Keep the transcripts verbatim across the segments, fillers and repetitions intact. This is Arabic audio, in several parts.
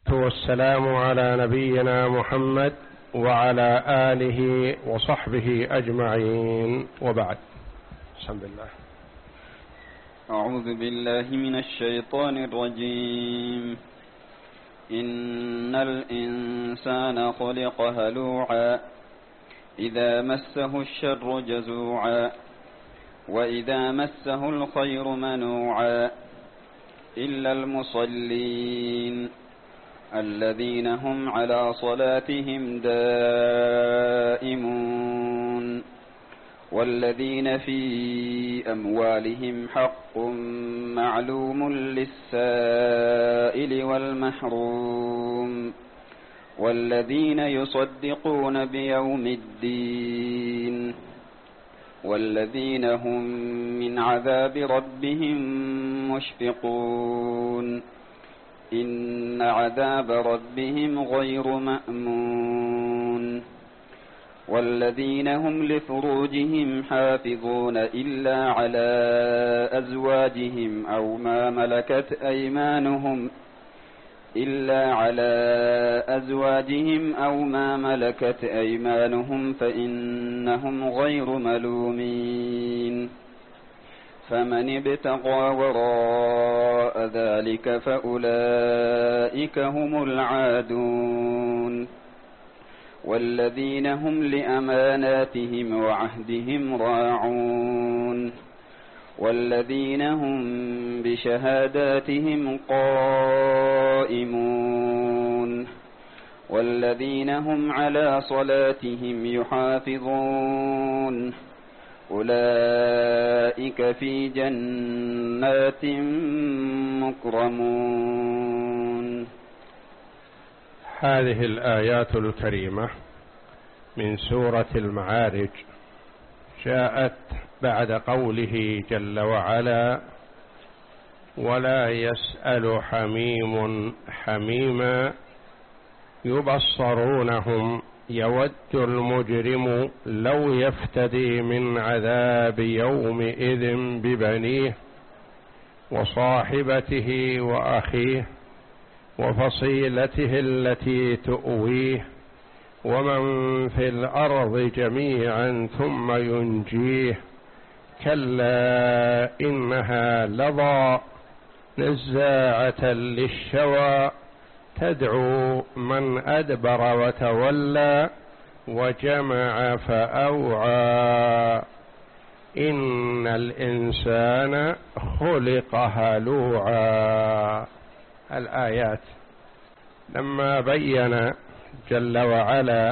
والسلام على نبينا محمد وعلى آله وصحبه أجمعين، وبعد. بسم الله. أعوذ بالله من الشيطان الرجيم. إن الإنسان خلق هلوعا إذا مسه الشر جزوعا وإذا مسه الخير منوعا إلا المصلين الذين هم على صلاتهم دائمون والذين في أموالهم حق معلوم للسائل والمحروم والذين يصدقون بيوم الدين والذين هم من عذاب ربهم مشفقون إن عذاب ربهم غير مأمون والذين هم لفروجهم حافظون إلا على أزواجهم أو ما ملكت أيمانهم إلا على أزواجهم أو ما ملكت أيمانهم فإنهم غير ملومين فمن ابتغى وراء ذلك فأولئك هم العادون والذين هم لأماناتهم وعهدهم راعون والذين هم بشهاداتهم قائمون والذين هم على صلاتهم يحافظون أولئك في جنات مكرمون. هذه الآيات الكريمة من سورة المعارج جاءت بعد قوله جل وعلا: ولا يسأل حميم حميما يبصرونهم يود المجرم لو يفتدي من عذاب يومئذ ببنيه وصاحبته وأخيه وفصيلته التي تؤويه ومن في الأرض جميعا ثم ينجيه كلا إنها لظى نزاعة للشوى تدعو من أدبر وتولى وجمع فأوعى إن الإنسان خلق هلوعا. الآيات لما بين جل وعلا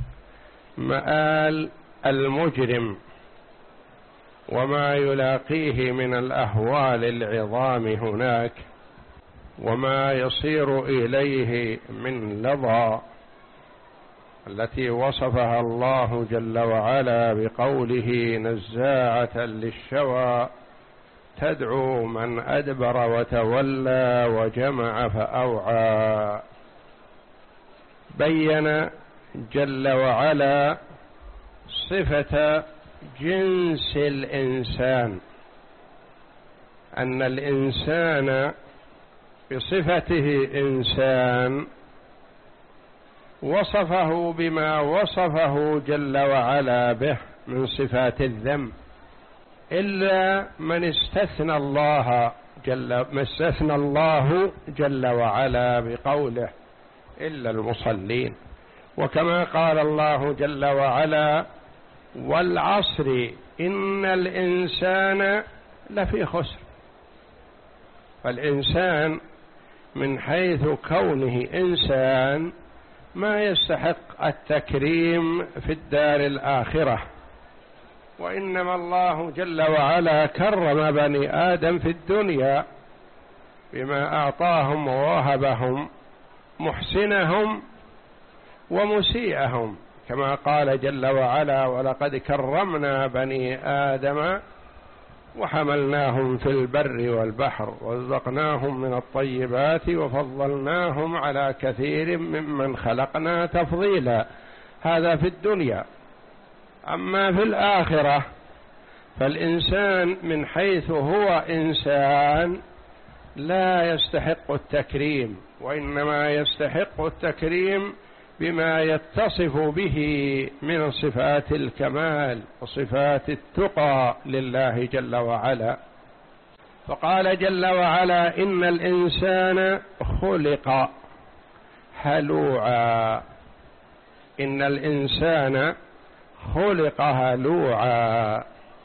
مآل المجرم وما يلاقيه من الأهوال العظام هناك وما يصير إليه من لظى التي وصفها الله جل وعلا بقوله نزاعة للشوى تدعو من أدبر وتولى وجمع فأوعى. بين جل وعلا صفة جنس الإنسان، أن الإنسان بصفته إنسان وصفه بما وصفه جل وعلا به من صفات الذم، إلا من استثنى الله جل ما استثنى الله جل وعلا بقوله إلا المصلين. وكما قال الله جل وعلا: والعصر إن الإنسان لفي خسر. فالإنسان من حيث كونه إنسان ما يستحق التكريم في الدار الآخرة، وإنما الله جل وعلا كرم بني آدم في الدنيا بما أعطاهم ووهبهم محسنهم ومسيئهم، كما قال جل وعلا: ولقد كرمنا بني آدم وحملناهم في البر والبحر ورزقناهم من الطيبات وفضلناهم على كثير ممن خلقنا تفضيلا. هذا في الدنيا. أما في الآخرة فالإنسان من حيث هو إنسان لا يستحق التكريم وإنما يستحق التكريم بما يتصف به من صفات الكمال وصفات التقى لله جل وعلا. فقال جل وعلا: إن الإنسان خلق هلوعا. إن الإنسان خلق هلوعا.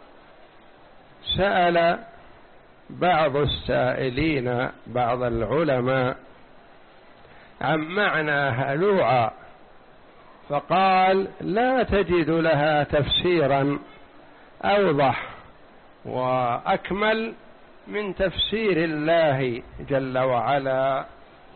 سأل بعض السائلين بعض العلماء عن معنى هلوعا، فقال: لا تجد لها تفسيرا أوضح وأكمل من تفسير الله جل وعلا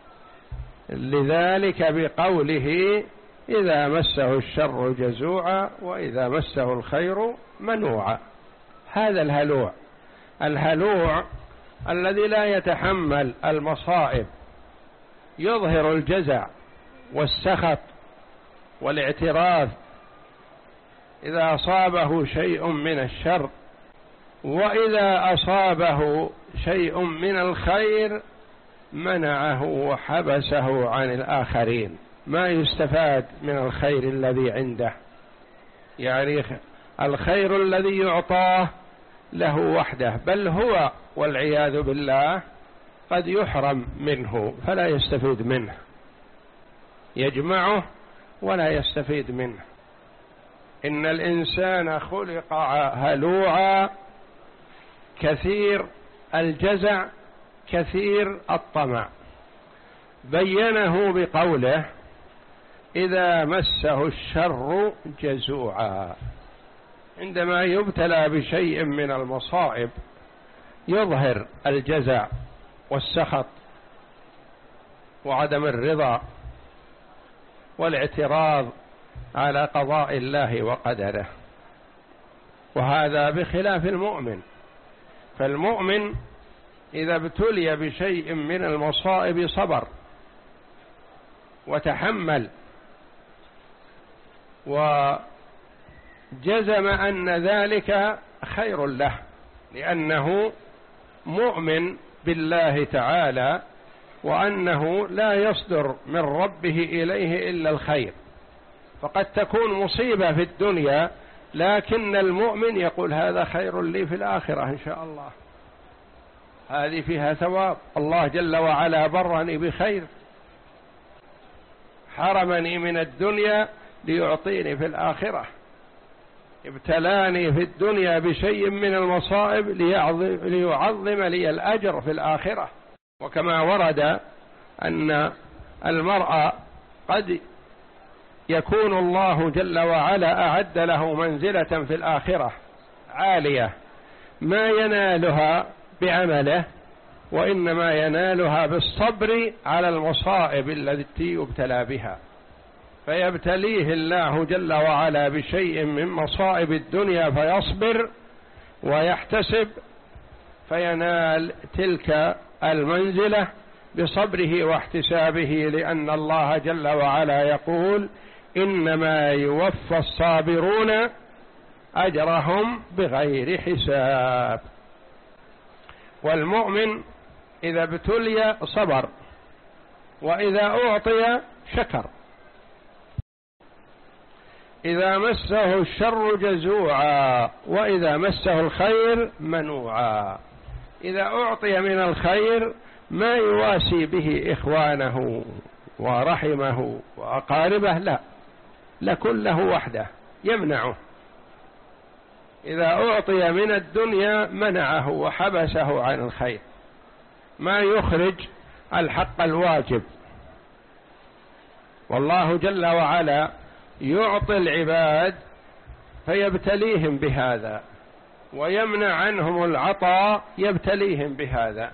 لذلك بقوله: إذا مسه الشر جزوعا وإذا مسه الخير منوعا. هذا الهلوع، الهلوع الذي لا يتحمل المصائب، يظهر الجزع والسخط والاعتراض إذا أصابه شيء من الشر، وإذا أصابه شيء من الخير منعه وحبسه عن الآخرين، ما يستفاد من الخير الذي عنده. يعني الخير الذي يعطاه له وحده، بل هو والعياذ بالله قد يحرم منه فلا يستفيد منه، يجمعه ولا يستفيد منه. إن الإنسان خلق هلوعا كثير الجزع كثير الطمع. بينه بقوله: إذا مسه الشر جزوعا. عندما يبتلى بشيء من المصائب يظهر الجزع والسخط وعدم الرضا والاعتراض على قضاء الله وقدره، وهذا بخلاف المؤمن. فالمؤمن إذا ابتلي بشيء من المصائب صبر وتحمل وجزم أن ذلك خير له، لأنه مؤمن بالله تعالى وأنه لا يصدر من ربه إليه إلا الخير. فقد تكون مصيبة في الدنيا لكن المؤمن يقول: هذا خير لي في الآخرة إن شاء الله، هذه فيها ثواب، الله جل وعلا برني بخير، حرمني من الدنيا ليعطيني في الآخرة، ابتلاني في الدنيا بشيء من المصائب ليعظم لي الأجر في الآخرة. وكما ورد أن المرء قد يكون الله جل وعلا أعد له منزلة في الآخرة عالية ما ينالها بعمله، وإنما ينالها بالصبر على المصائب التي يبتلى بها. فيبتليه الله جل وعلا بشيء من مصائب الدنيا فيصبر ويحتسب فينال تلك المنزلة بصبره واحتسابه، لأن الله جل وعلا يقول: إنما يوفى الصابرون أجرهم بغير حساب. والمؤمن إذا ابتلي صبر، وإذا أعطي شكر. إذا مسه الشر جزوعا وإذا مسه الخير منوعا. إذا أعطي من الخير ما يواسي به إخوانه ورحمه وأقاربه، لا، لكله وحده يمنعه. إذا أعطي من الدنيا منعه وحبسه عن الخير، ما يخرج الحق الواجب. والله جل وعلا يعطي العباد فيبتليهم بهذا، ويمنع عنهم العطاء يبتليهم بهذا.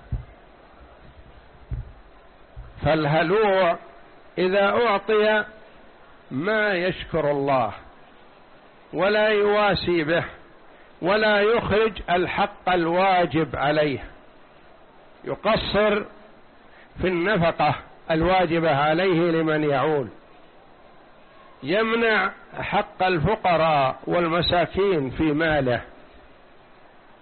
فالهلوع إذا أعطي ما يشكر الله ولا يواسي به ولا يخرج الحق الواجب عليه، يقصر في النفقة الواجبة عليه لمن يعول، يمنع حق الفقراء والمساكين في ماله،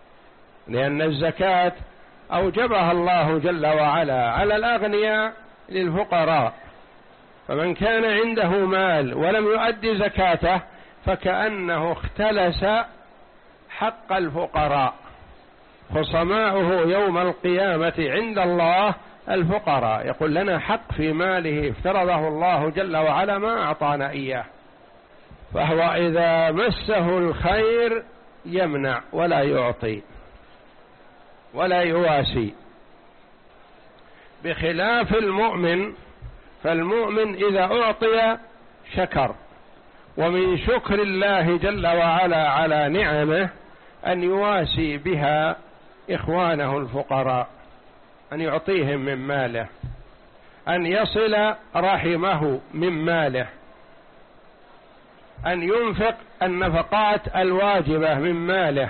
لأن الزكاة أوجبها الله جل وعلا على الأغنياء للفقراء. فمن كان عنده مال ولم يؤدي زكاته فكأنه اختلس حق الفقراء. خصماؤه يوم القيامة عند الله الفقراء، يقول لنا حق في ماله افترضه الله جل وعلا ما أعطانا إياه، فهو إذا مسه الخير يمنع ولا يعطي ولا يواسي، بخلاف المؤمن. فالمؤمن إذا أعطي شكر، ومن شكر الله جل وعلا على نعمه أن يواسي بها إخوانه الفقراء، أن يعطيهم من ماله، أن يصل رحمه من ماله، أن ينفق النفقات الواجبة من ماله،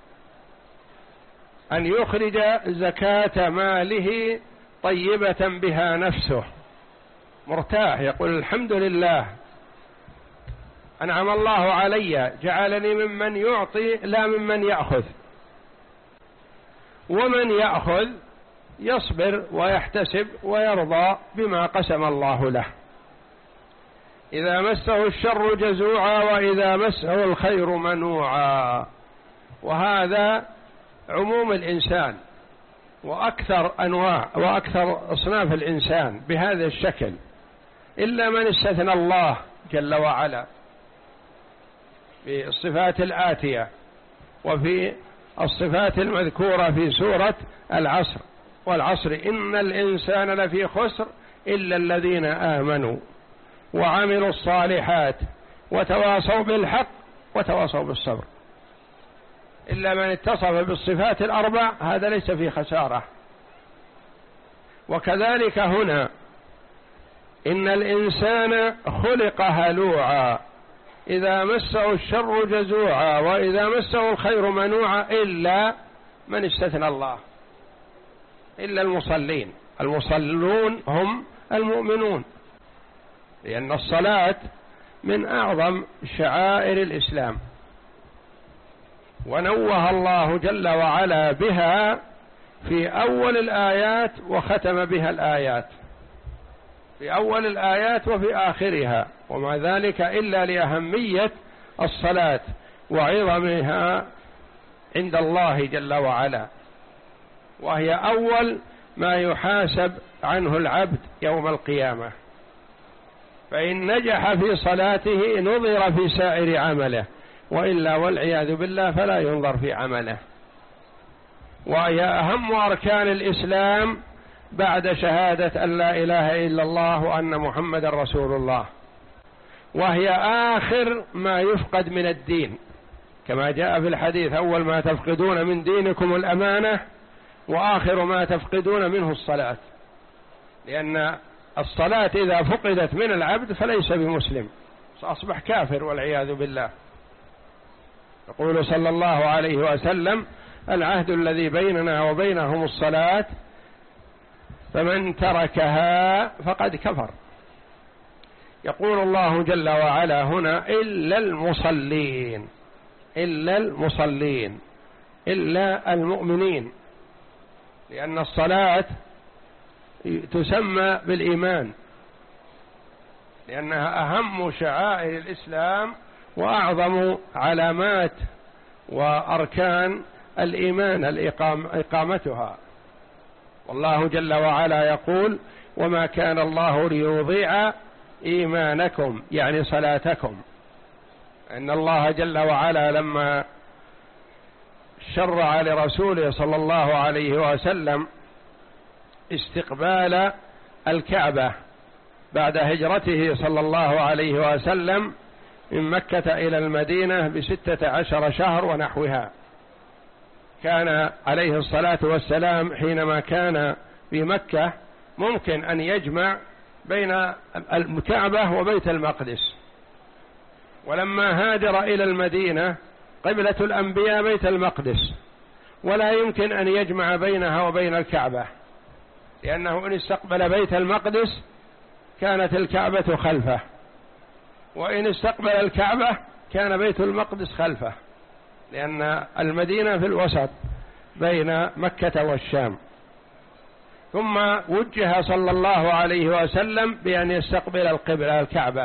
أن يخرج زكاة ماله طيبة بها نفسه مرتاح، يقول الحمد لله أنعم الله علي جعلني ممن يعطي لا ممن يأخذ. ومن يأخذ يصبر ويحتسب ويرضى بما قسم الله له. إذا مسه الشر جزوعا وإذا مسه الخير منوعا. وهذا عموم الإنسان وأكثر أنواع وأكثر أصناف الإنسان بهذا الشكل، إلا من استثنى الله جل وعلا في الصفات الآتية وفي الصفات المذكورة في سورة العصر: والعصر إن الإنسان لفي خسر إلا الذين آمنوا وعملوا الصالحات وتواصوا بالحق وتواصوا بالصبر. إلا من اتصف بالصفات الأربع هذا ليس في خسارة. وكذلك هنا إن الإنسان خلق هلوعا، إذا مسه الشر جزوعا وإذا مسه الخير منوعا، إلا من استثنى الله، إلا المصلين. المصلون هم المؤمنون، لأن الصلاة من أعظم شعائر الإسلام، ونوه الله جل وعلا بها في أول الآيات وختم بها الآيات، في أول الآيات وفي آخرها، وما ذلك إلا لأهمية الصلاة وعظمها عند الله جل وعلا، وهي أول ما يحاسب عنه العبد يوم القيامة. فإن نجح في صلاته نظر في سائر عمله، وإلا والعياذ بالله فلا ينظر في عمله. وهي أهم أركان الإسلام بعد شهادة أن لا إله إلا الله وأن محمد رسول الله، وهي آخر ما يفقد من الدين، كما جاء في الحديث: أول ما تفقدون من دينكم الأمانة وآخر ما تفقدون منه الصلاة. لأن الصلاة إذا فقدت من العبد فليس بمسلم، أصبح كافر والعياذ بالله. يقول صلى الله عليه وسلم: العهد الذي بيننا وبينهم الصلاة فمن تركها فقد كفر. يقول الله جل وعلا هنا: إلا المصلين، إلا المصلين، إلا المؤمنين، لأن الصلاة تسمى بالإيمان، لأنها أهم شعائر الإسلام وأعظم علامات وأركان الإيمان الإقام إقامتها. والله جل وعلا يقول: وما كان الله ليضيع إيمانكم، يعني صلاتكم. إن الله جل وعلا لما شرع لرسوله صلى الله عليه وسلم استقبال الكعبة بعد هجرته صلى الله عليه وسلم من مكة إلى المدينة بستة عشر شهر ونحوها، كان عليه الصلاة والسلام حينما كان في مكة ممكن أن يجمع بين الكعبة وبيت المقدس، ولما هاجر إلى المدينة قبلة الأنبياء بيت المقدس، ولا يمكن أن يجمع بينها وبين الكعبة، لأنه إن استقبل بيت المقدس كانت الكعبة خلفه، وإن استقبل الكعبة كان بيت المقدس خلفه، لأن المدينة في الوسط بين مكة والشام. ثم وجه صلى الله عليه وسلم بأن يستقبل القبلة الكعبة،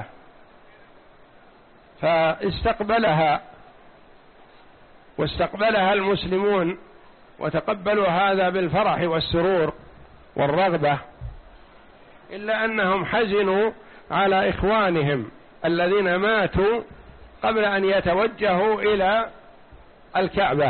فاستقبلها واستقبلها المسلمون وتقبلوا هذا بالفرح والسرور والرغبة، إلا أنهم حزنوا على إخوانهم الذين ماتوا قبل أن يتوجهوا إلى الكعبة،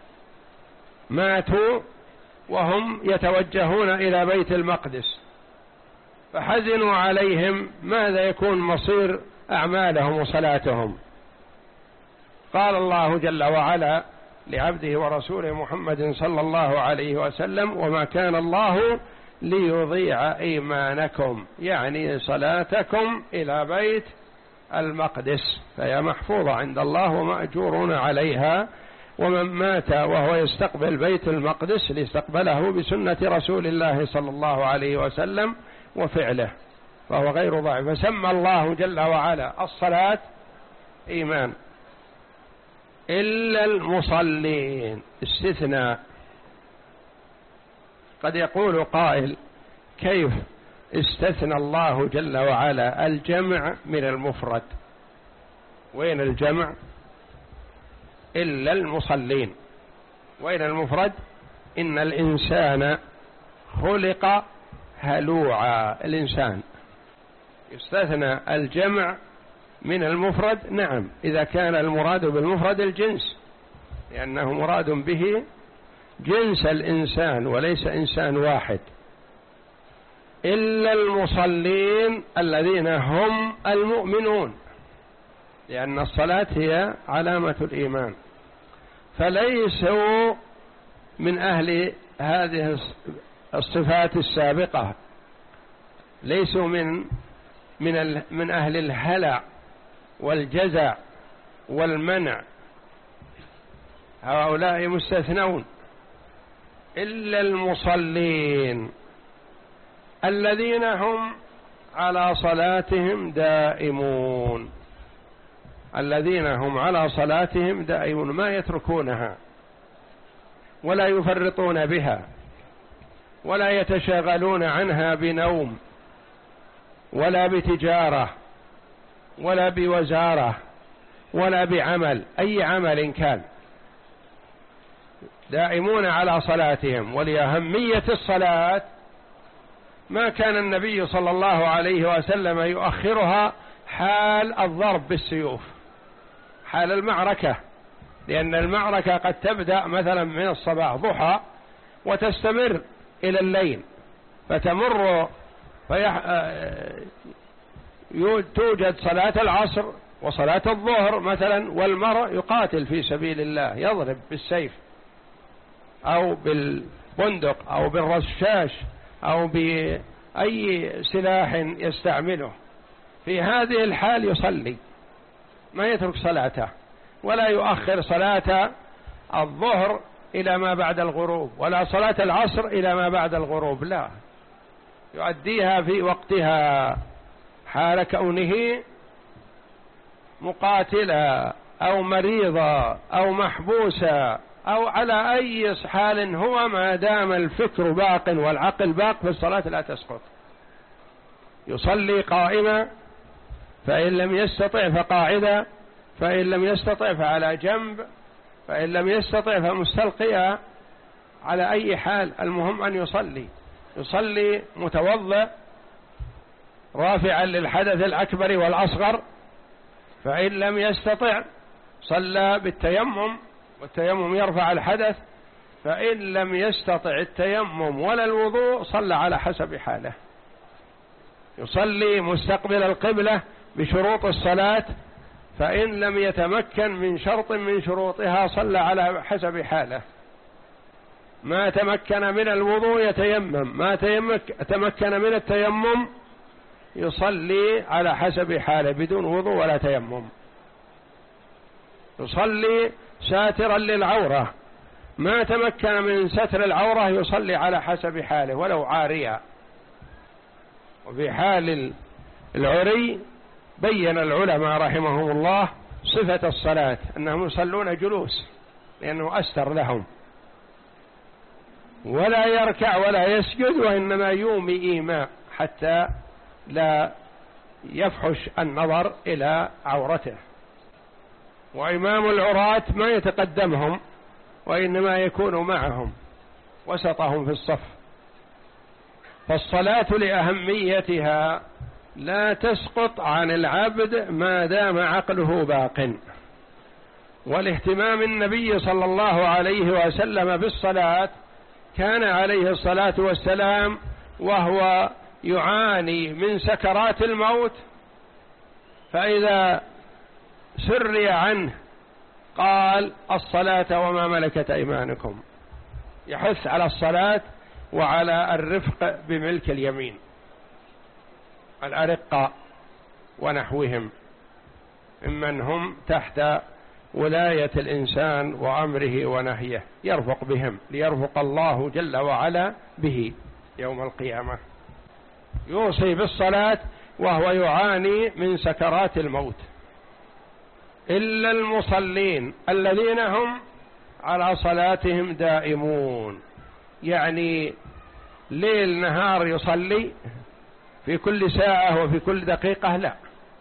ماتوا وهم يتوجهون إلى بيت المقدس، فحزنوا عليهم ماذا يكون مصير أعمالهم وصلاتهم. قال الله جل وعلا لعبده ورسوله محمد صلى الله عليه وسلم: وما كان الله ليضيع إيمانكم، يعني صلاتكم إلى بيت المقدس، فهي محفوظة عند الله ومأجورون عليها. ومن مات وهو يستقبل بيت المقدس لاستقبله بسنة رسول الله صلى الله عليه وسلم وفعله، فهو غير ضعيف. فسمى الله جل وعلا الصلاة إيمان. إلا المصلين، استثناء. قد يقول قائل: كيف استثنى الله جل وعلا الجمع من المفرد؟ وين الجمع؟ إلا المصلين. وين المفرد؟ إن الإنسان خلق هلوعا. الإنسان يستثنى الجمع من المفرد، نعم، إذا كان المراد بالمفرد الجنس، لأنه مراد به جنس الإنسان وليس إنسان واحد. إلا المصلين الذين هم المؤمنون، لأن الصلاة هي علامة الإيمان، فليسوا من أهل هذه الصفات السابقة، ليسوا من من من أهل الهلع والجزع والمنع، هؤلاء مستثنون. إلا المصلين الذين هم على صلاتهم دائمون، الذين هم على صلاتهم دائمون، ما يتركونها ولا يفرطون بها ولا يتشاغلون عنها بنوم ولا بتجارة ولا بوزارة ولا بعمل، أي عمل كان، دائمون على صلاتهم. ولأهمية الصلاة ما كان النبي صلى الله عليه وسلم يؤخرها حال الضرب بالسيوف، حال المعركة، لأن المعركة قد تبدأ مثلا من الصباح ضحى وتستمر إلى الليل، فتمر فيح... توجد صلاة العصر وصلاة الظهر مثلا، والمرء يقاتل في سبيل الله، يضرب بالسيف أو بالبندق أو بالرشاش أو بأي سلاح يستعمله، في هذه الحال يصلي، ما يترك صلاته، ولا يؤخر صلاة الظهر إلى ما بعد الغروب ولا صلاة العصر إلى ما بعد الغروب، لا، يؤديها في وقتها حال كونه مقاتلا أو مريضا أو محبوسا أو على أي حال هو، ما دام الفكر باق والعقل باق فالصلاة لا تسقط. يصلي قائما، فإن لم يستطع فقاعدا، فإن لم يستطع فعلى جنب، فإن لم يستطع فمستلقيا، على أي حال المهم أن يصلي. يصلي متوضئ رافعا للحدث الأكبر والأصغر، فإن لم يستطع صلى بالتيمم، والتيمم يرفع الحدث، فإن لم يستطع التيمم ولا الوضوء صلى على حسب حاله. يصلي مستقبل القبلة بشروط الصلاة، فإن لم يتمكن من شرط من شروطها صلى على حسب حاله. ما تمكن من الوضوء يتيمم، ما تمكن من التيمم يصلي على حسب حاله بدون وضوء ولا تيمم. يصلي ساترا للعورة، ما تمكن من ستر العورة يصلي على حسب حاله ولو عاريا. وفي حال العري بين العلماء رحمهم الله صفة الصلاة أنهم يصلون جلوس لأنه أستر لهم. ولا يركع ولا يسجد، وإنما يومي إيماء حتى لا يفحش النظر إلى عورته. وإمام العراة ما يتقدمهم، وإنما يكون معهم وسطهم في الصف. فالصلاة لأهميتها لا تسقط عن العبد ما دام عقله باق. والاهتمام النبي صلى الله عليه وسلم بالصلاة، كان عليه الصلاة والسلام وهو يعاني من سكرات الموت، فإذا سري عنه قال الصلاة وما ملكت أيمانكم، يحث على الصلاة وعلى الرفق بملك اليمين، الأرقاء ونحوهم ممن هم تحت ولاية الإنسان وأمره ونهيه، يرفق بهم ليرفق الله جل وعلا به يوم القيامة. يوصي بالصلاة وهو يعاني من سكرات الموت. إلا المصلين الذين هم على صلاتهم دائمون، يعني ليل نهار يصلي في كل ساعة وفي كل دقيقة، لا،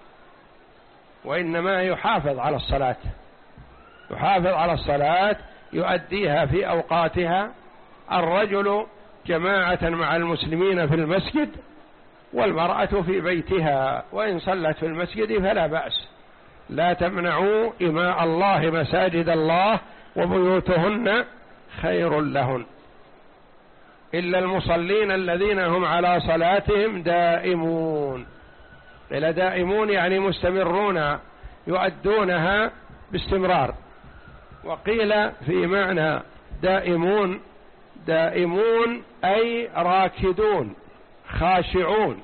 وإنما يحافظ على الصلاة، يحافظ على الصلاة يؤديها في أوقاتها. الرجل جماعة مع المسلمين في المسجد، والمرأة في بيتها، وإن صلت في المسجد فلا بأس. لا تمنعوا إماء الله مساجد الله وبيوتهن خير لهن. إلا المصلين الذين هم على صلاتهم دائمون. إلا دائمون يعني مستمرون يؤدونها باستمرار. وقيل في معنى دائمون، دائمون أي راكدون خاشعون،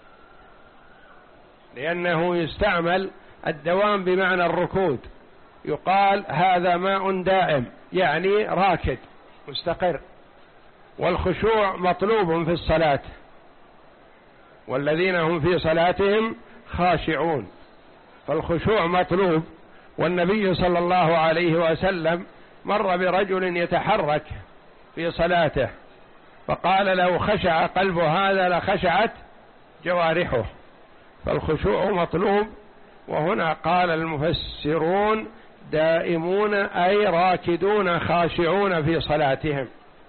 لأنه يستعمل الدوام بمعنى الركود. يقال هذا ماء دائم، يعني راكد مستقر. والخشوع مطلوب في الصلاة، والذين هم في صلاتهم خاشعون، فالخشوع مطلوب. والنبي صلى الله عليه وسلم مر برجل يتحرك في صلاته، فقال لو خشع قلب هذا لخشعت جوارحه، فالخشوع مطلوب. وهنا قال المفسرون دائمون أي راكدون خاشعون في صلاتهم.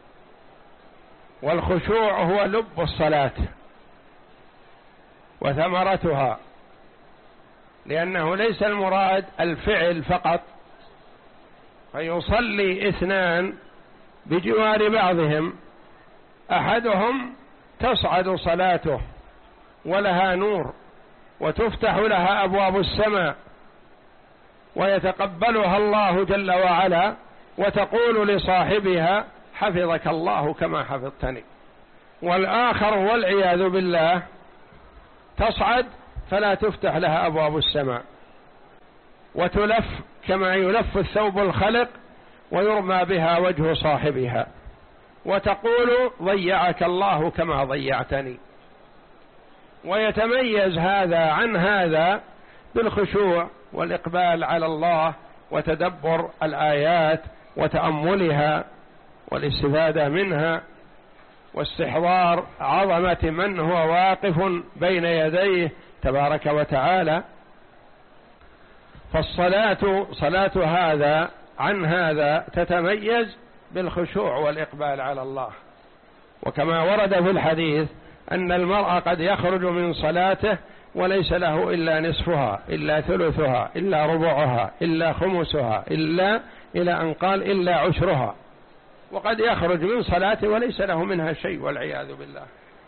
والخشوع هو لب الصلاة وثمرتها، لأنه ليس المراد الفعل فقط، فيصلي اثنان بجوار بعضهم، أحدهم تصعد صلاته ولها نور وتفتح لها أبواب السماء ويتقبلها الله جل وعلا، وتقول لصاحبها حفظك الله كما حفظتني. والآخر والعياذ بالله تصعد فلا تفتح لها أبواب السماء، وتلف كما يلف الثوب الخلق ويرمى بها وجه صاحبها، وتقول ضيعك الله كما ضيعتني. ويتميز هذا عن هذا بالخشوع والإقبال على الله وتدبر الآيات وتأملها والاستفادة منها واستحضار عظمة من هو واقف بين يديه تبارك وتعالى. فالصلاة صلاة هذا عن هذا تتميز بالخشوع والإقبال على الله. وكما ورد في الحديث أن المرء قد يخرج من صلاته وليس له إلا نصفها إلا ثلثها إلا ربعها إلا خمسها إلا إلى أن قال إلا عشرها، وقد يخرج من صلاته وليس له منها شيء والعياذ بالله،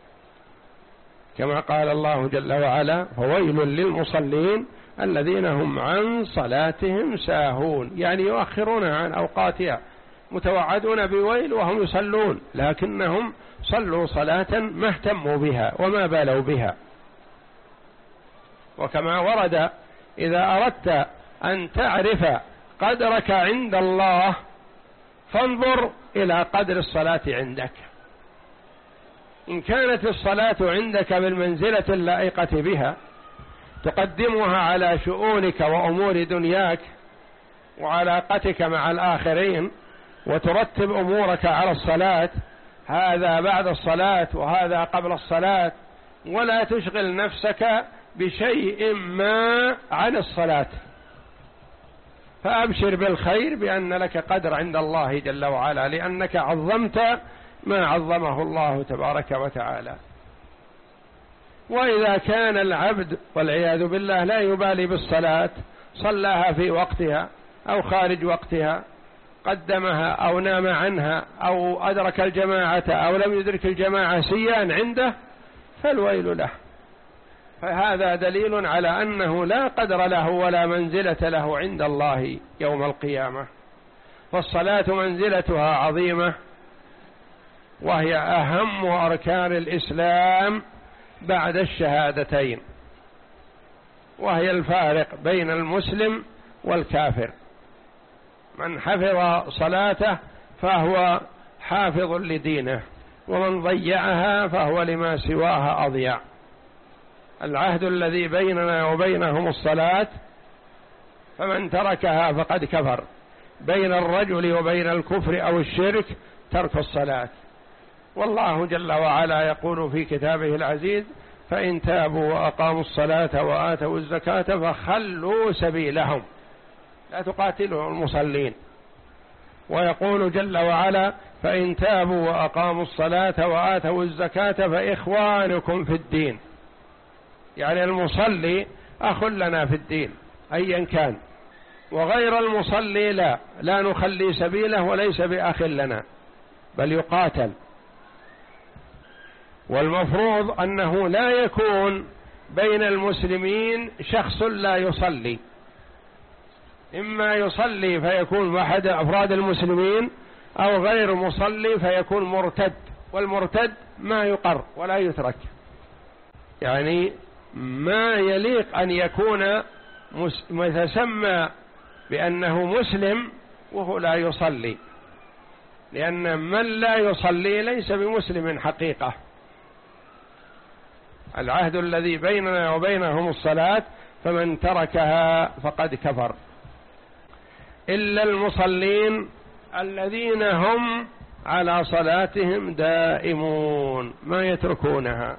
كما قال الله جل وعلا فويل للمصلين الذين هم عن صلاتهم ساهون، يعني يؤخرون عن أوقاتها، متوعدون بويل وهم يصلون، لكنهم صلوا صلاة ما اهتموا بها وما بالوا بها. وكما ورد إذا أردت أن تعرف قدرك عند الله فانظر إلى قدر الصلاة عندك. إن كانت الصلاة عندك بالمنزلة اللائقة بها تقدمها على شؤونك وأمور دنياك وعلاقتك مع الآخرين وترتب أمورك على الصلاة هذا بعد الصلاة وهذا قبل الصلاة، ولا تشغل نفسك بشيء ما عن الصلاة، فأبشر بالخير بأن لك قدر عند الله جل وعلا، لأنك عظمت ما عظمه الله تبارك وتعالى. وإذا كان العبد والعياذ بالله لا يبالي بالصلاة، صلاها في وقتها أو خارج وقتها، قدمها أو نام عنها أو أدرك الجماعة أو لم يدرك الجماعة سيان عنده، فالويل له. فهذا دليل على أنه لا قدر له ولا منزلة له عند الله يوم القيامة. فالصلاة منزلتها عظيمة، وهي أهم أركان الإسلام بعد الشهادتين، وهي الفارق بين المسلم والكافر. من حفظ صلاته فهو حافظ لدينه، ومن ضيعها فهو لما سواها أضيع. العهد الذي بيننا وبينهم الصلاة، فمن تركها فقد كفر. بين الرجل وبين الكفر أو الشرك ترك الصلاة. والله جل وعلا يقول في كتابه العزيز: فإن تابوا وأقاموا الصلاة وآتوا الزكاة فخلوا سبيلهم، لا تقاتلوا المصلين. ويقول جل وعلا: فإن تابوا وأقاموا الصلاة وآتوا الزكاة فإخوانكم في الدين، يعني المصلي أخ لنا في الدين أيا كان، وغير المصلي لا لا نخلي سبيله وليس بأخ لنا، بل يقاتل. والمفروض أنه لا يكون بين المسلمين شخص لا يصلي، إما يصلي فيكون أحد أفراد المسلمين، أو غير مصلي فيكون مرتد، والمرتد ما يقر ولا يترك. يعني ما يليق أن يكون متسمى بأنه مسلم وهو لا يصلي، لأن من لا يصلي ليس بمسلم حقيقة. العهد الذي بيننا وبينهم الصلاة، فمن تركها فقد كفر، إلا المصلين الذين هم على صلاتهم دائمون ما يتركونها.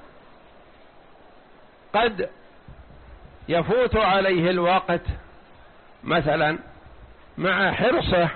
قد يفوت عليه الوقت مثلا مع حرصه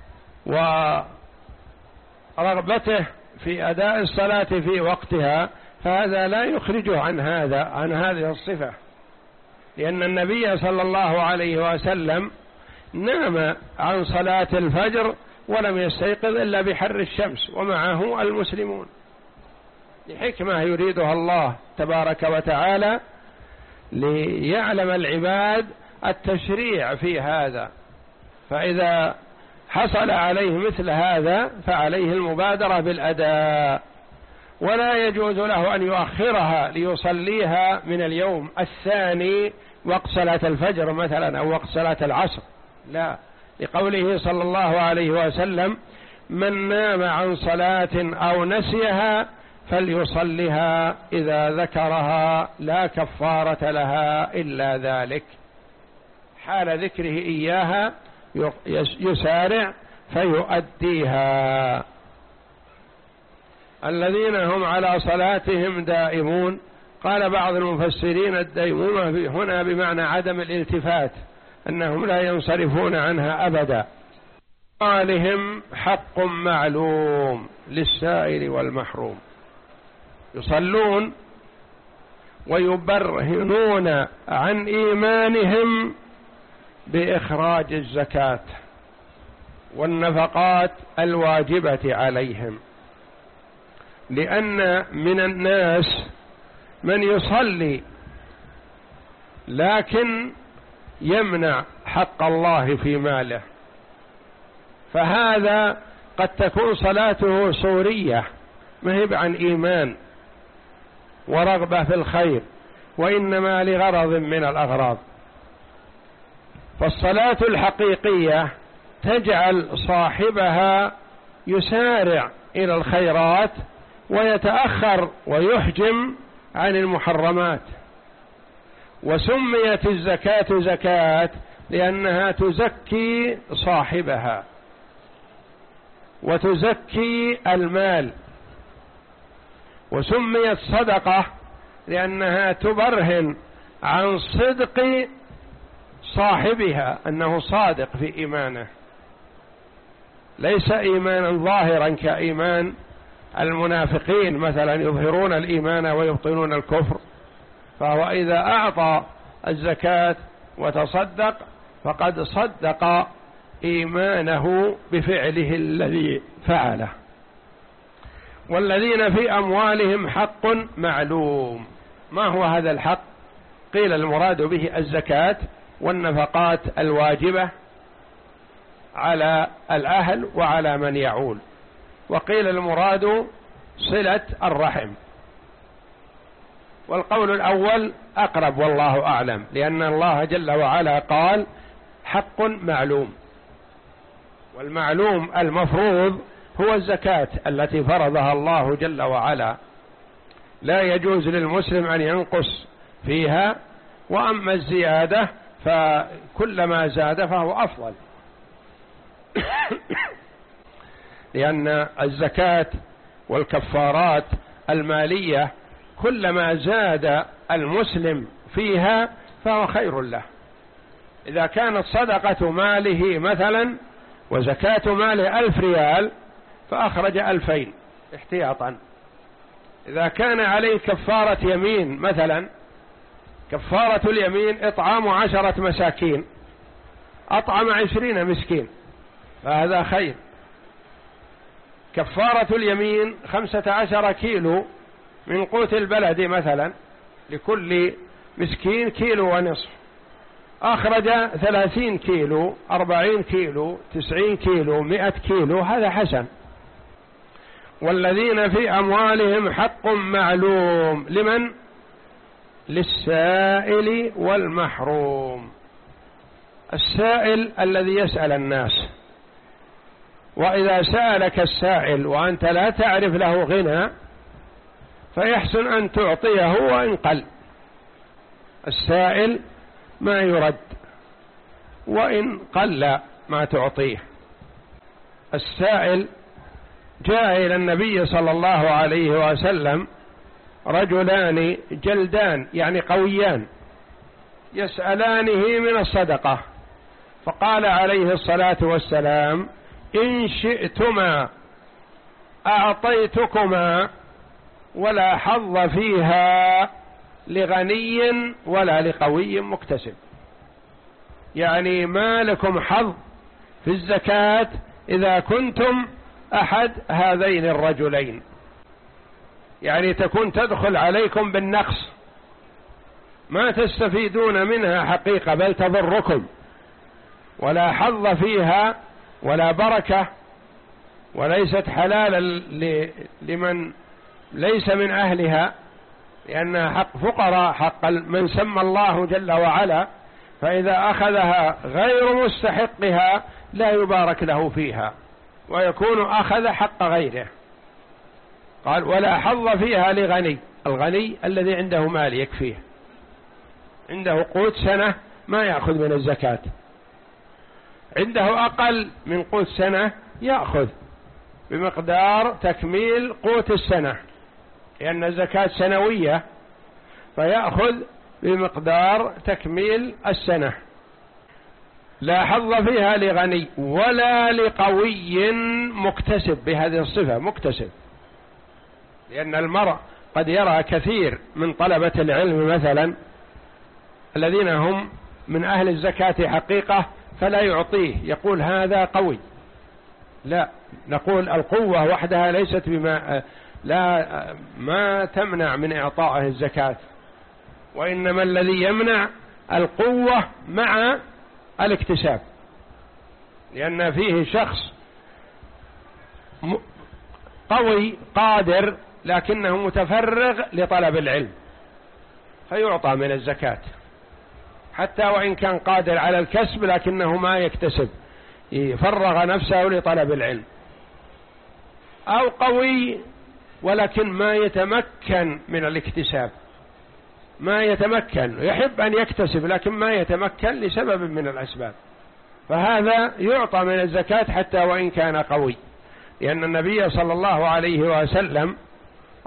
ورغبته في أداء الصلاة في وقتها، فهذا لا يخرجه عن هذا عن هذه الصفة، لأن النبي صلى الله عليه وسلم نام عن صلاة الفجر ولم يستيقظ إلا بحر الشمس ومعه المسلمون، لحكمة يريدها الله تبارك وتعالى ليعلم العباد التشريع في هذا. فإذا حصل عليه مثل هذا فعليه المبادرة بالأداء، ولا يجوز له أن يؤخرها ليصليها من اليوم الثاني وقت صلاة الفجر مثلا أو وقت صلاة العصر، لا، لقوله صلى الله عليه وسلم: من نام عن صلاة أو نسيها فليصلها إذا ذكرها لا كفارة لها إلا ذلك. حال ذكره إياها يسارع فيؤديها. الذين هم على صلاتهم دائمون، قال بعض المفسرين الديمومة هنا بمعنى عدم الالتفات، أنهم لا ينصرفون عنها أبدا. قالهم حق معلوم للسائل والمحروم، يصلون ويبرهنون عن إيمانهم بإخراج الزكاة والنفقات الواجبة عليهم، لأن من الناس من يصلي لكن يمنع حق الله في ماله، فهذا قد تكون صلاته صورية ما هي عن إيمان ورغبة في الخير، وإنما لغرض من الأغراض. فالصلاة الحقيقية تجعل صاحبها يسارع إلى الخيرات ويتأخر ويحجم عن المحرمات. وسميت الزكاة زكاة لأنها تزكي صاحبها وتزكي المال وسميت صدقة لأنها تبرهن عن صدق صاحبها، أنه صادق في إيمانه، ليس إيمانا ظاهرا كإيمان المنافقين مثلا يظهرون الإيمان ويبطنون الكفر. فهو إذا أعطى الزكاة وتصدق فقد صدق إيمانه بفعله الذي فعله. والذين في أموالهم حق معلوم. ما هو هذا الحق؟ قيل المراد به الزكاة والنفقات الواجبة على الأهل وعلى من يعول، وقيل المراد صلة الرحم، والقول الأول أقرب والله أعلم، لأن الله جل وعلا قال حق معلوم، والمعلوم المفروض هو الزكاة التي فرضها الله جل وعلا، لا يجوز للمسلم أن ينقص فيها، وأما الزيادة فكلما زاد فهو أفضل لأن الزكاة والكفارات المالية كلما زاد المسلم فيها فهو خير له. إذا كانت صدقة ماله مثلا وزكاة ماله ألف ريال فأخرج ألفين احتياطا. إذا كان عليه كفارة يمين مثلا، كفارة اليمين إطعام عشرة مساكين، أطعم عشرين مسكين فهذا خير. كفارة اليمين خمسة عشر كيلو من قوت البلد مثلا، لكل مسكين كيلو ونصف، أخرج ثلاثين كيلو، أربعين كيلو، تسعين كيلو، مئة كيلو، هذا حسن. والذين في أموالهم حق معلوم لمن؟ للسائل والمحروم. السائل الذي يسأل الناس، وإذا سألك السائل وأنت لا تعرف له غنى فيحسن أن تعطيه وإن قل. السائل ما يرد وإن قل ما تعطيه. السائل جاء إلى النبي صلى الله عليه وسلم رجلان جلدان يعني قويان يسألانه من الصدقة، فقال عليه الصلاة والسلام إن شئتما أعطيتكما ولا حظ فيها لغني ولا لقوي مكتسب. يعني ما لكم حظ في الزكاة إذا كنتم أحد هذين الرجلين، يعني تكون تدخل عليكم بالنقص، ما تستفيدون منها حقيقة بل تضركم، ولا حظ فيها ولا بركة، وليست حلالا لمن ليس من أهلها، لأنها حق فقراء، حق من سمى الله جل وعلا، فإذا أخذها غير مستحقها لا يبارك له فيها ويكون أخذ حق غيره. قال ولا حظ فيها لغني. الغني الذي عنده مال يكفيه، عنده قوت سنة ما يأخذ من الزكاة، عنده أقل من قوت سنة يأخذ بمقدار تكميل قوت السنة، لأن الزكاة سنوية فيأخذ بمقدار تكميل السنة. لا حظ فيها لغني ولا لقوي مكتسب، بهذه الصفة مكتسب، لأن المرء قد يرى كثير من طلبة العلم مثلا الذين هم من أهل الزكاة حقيقة فلا يعطيه، يقول هذا قوي. لا، نقول القوة وحدها ليست بما لا ما تمنع من إعطائه الزكاة، وإنما الذي يمنع القوة مع الاكتساب، لأن فيه شخص قوي قادر لكنه متفرغ لطلب العلم فيعطى من الزكاة، حتى وإن كان قادر على الكسب لكنه ما يكتسب، يفرغ نفسه لطلب العلم. أو قوي ولكن ما يتمكن من الاكتساب، ما يتمكن، يحب أن يكتسب لكن ما يتمكن لسبب من الأسباب، فهذا يعطى من الزكاة حتى وإن كان قوي، لأن النبي صلى الله عليه وسلم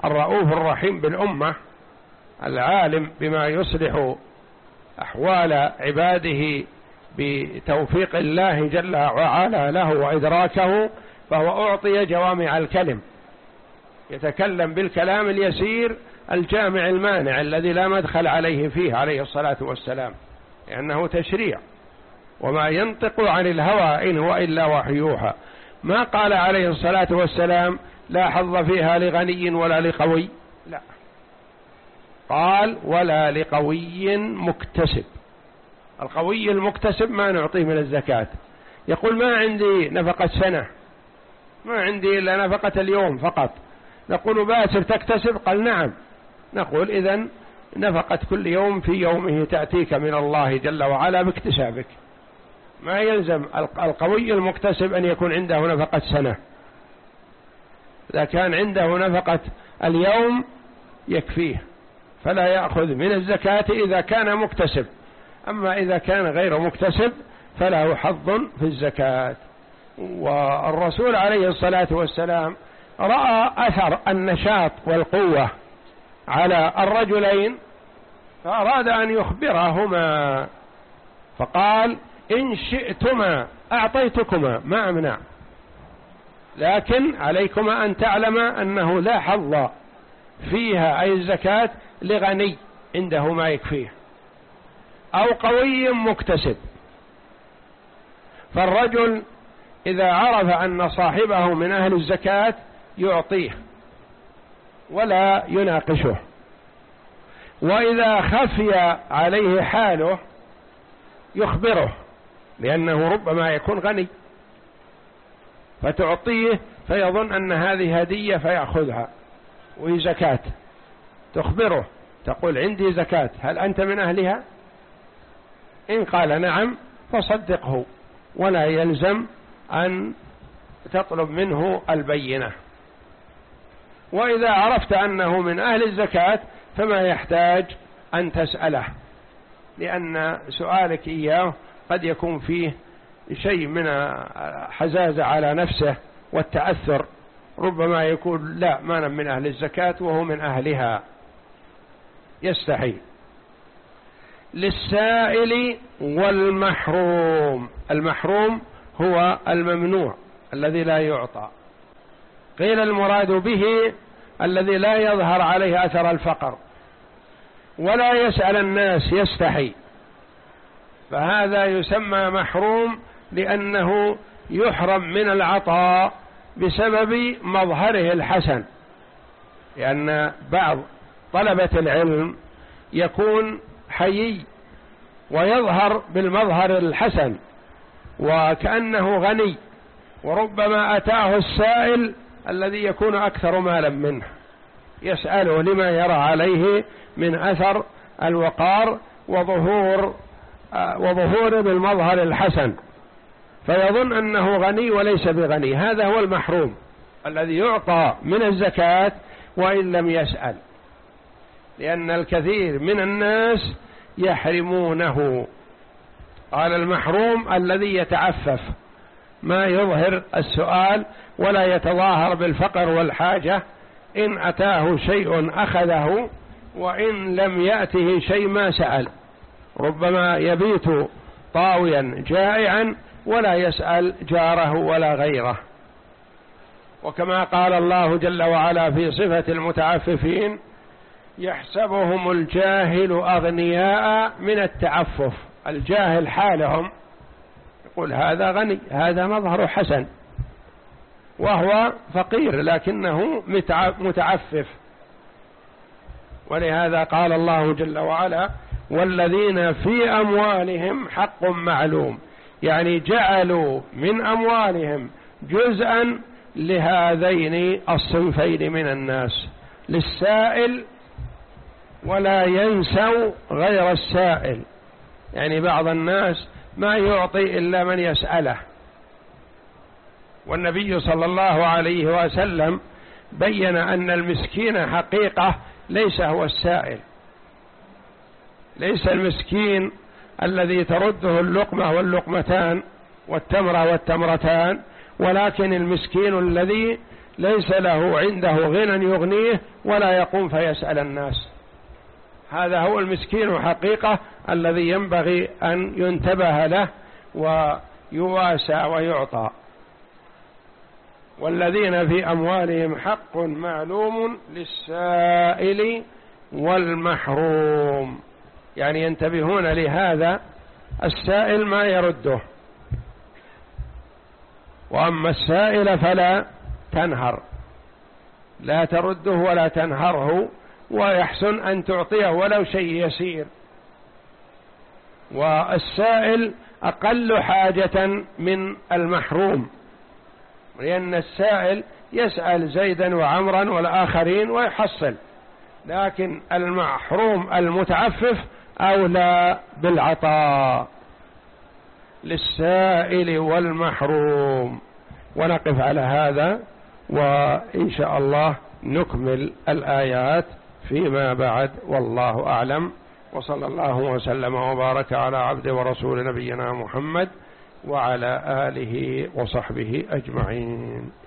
الرؤوف الرحيم بالأمة العالم بما يصلح أحوال عباده بتوفيق الله جل وعلا له وإدراكه، فهو أعطي جوامع الكلم، يتكلم بالكلام اليسير الجامع المانع الذي لا مدخل عليه فيه عليه الصلاة والسلام، لأنه تشريع، وما ينطق عن الهوى إن هو إلا وحي يوحى. ما قال عليه الصلاة والسلام لا حظ فيها لغني ولا لقوي، لا، قال ولا لقوي مكتسب. القوي المكتسب ما نعطيه من الزكاة، يقول ما عندي نفقة سنة، ما عندي إلا نفقة اليوم فقط، نقول باسر تكتسب؟ قال نعم، نقول إذن نفقة كل يوم في يومه تأتيك من الله جل وعلا باكتسابك. ما يلزم القوي المكتسب أن يكون عنده نفقة سنة، إذا كان عنده نفقة اليوم يكفيه، فلا يأخذ من الزكاة إذا كان مكتسب، أما إذا كان غير مكتسب فله حظ في الزكاة. والرسول عليه الصلاة والسلام رأى أثر النشاط والقوة على الرجلين فأراد أن يخبرهما، فقال إن شئتما أعطيتكما ما أمنع، لكن عليكما أن تعلما أنه لا حظ فيها أي الزكاة لغني عنده ما يكفيه أو قوي مكتسب. فالرجل إذا عرف أن صاحبه من أهل الزكاة يعطيه ولا يناقشه، وإذا خفي عليه حاله يخبره، لأنه ربما يكون غني فتعطيه فيظن أن هذه هدية فيأخذها وهي زكاة، تخبره تقول عندي زكاة هل أنت من أهلها؟ إن قال نعم فصدقه ولا يلزم أن تطلب منه البينة. وإذا عرفت أنه من أهل الزكاة فما يحتاج أن تسأله، لأن سؤالك إياه قد يكون فيه شيء من حزازة على نفسه والتأثر، ربما يكون لا ما أنا من أهل الزكاة وهو من أهلها، يستحي. للسائل والمحروم، المحروم هو الممنوع الذي لا يعطى، قيل المراد به الذي لا يظهر عليه أثر الفقر ولا يسأل الناس يستحي، فهذا يسمى محروم لأنه يحرم من العطاء بسبب مظهره الحسن، لأن بعض طلبة العلم يكون حيي ويظهر بالمظهر الحسن وكأنه غني، وربما أتاه السائل الذي يكون أكثر مالا منه يسأله لما يرى عليه من أثر الوقار وظهور وظهور بالمظهر الحسن، فيظن أنه غني وليس بغني. هذا هو المحروم الذي يعطى من الزكاة وإن لم يسأل، لأن الكثير من الناس يحرمونه. قال المحروم الذي يتعفف ما يظهر السؤال ولا يتظاهر بالفقر والحاجة، إن أتاه شيء أخذه وإن لم يأته شيء ما سأل، ربما يبيت طاويا جائعا ولا يسأل جاره ولا غيره. وكما قال الله جل وعلا في صفة المتعففين يحسبهم الجاهل أغنياء من التعفف، الجاهل حالهم يقول هذا غني هذا مظهر حسن وهو فقير لكنه متعفف. ولهذا قال الله جل وعلا والذين في أموالهم حق معلوم، يعني جعلوا من أموالهم جزءا لهذين الصنفين من الناس، للسائل ولا ينسوا غير السائل، يعني بعض الناس ما يعطي إلا من يسأله. والنبي صلى الله عليه وسلم بين أن المسكين حقيقة ليس هو السائل، ليس المسكين الذي ترده اللقمة واللقمتان والتمرة والتمرتان، ولكن المسكين الذي ليس له عنده غنى يغنيه ولا يقوم فيسأل الناس. هذا هو المسكين حقيقة الذي ينبغي أن ينتبه له ويواسى ويعطى. والذين في أموالهم حق معلوم للسائل والمحروم، يعني ينتبهون لهذا. السائل ما يرده، وأما السائل فلا تنهر، لا ترده ولا تنهره، ويحسن أن تعطيه ولو شيء يسير. والسائل أقل حاجة من المحروم، لأن السائل يسأل زيدا وعمرا والآخرين ويحصل، لكن المحروم المتعفف أولى بالعطاء. للسائل والمحروم. ونقف على هذا، وإن شاء الله نكمل الآيات فيما بعد، والله أعلم. وصلى الله وسلم وبارك على عبد ورسول نبينا محمد وعلى آله وصحبه أجمعين.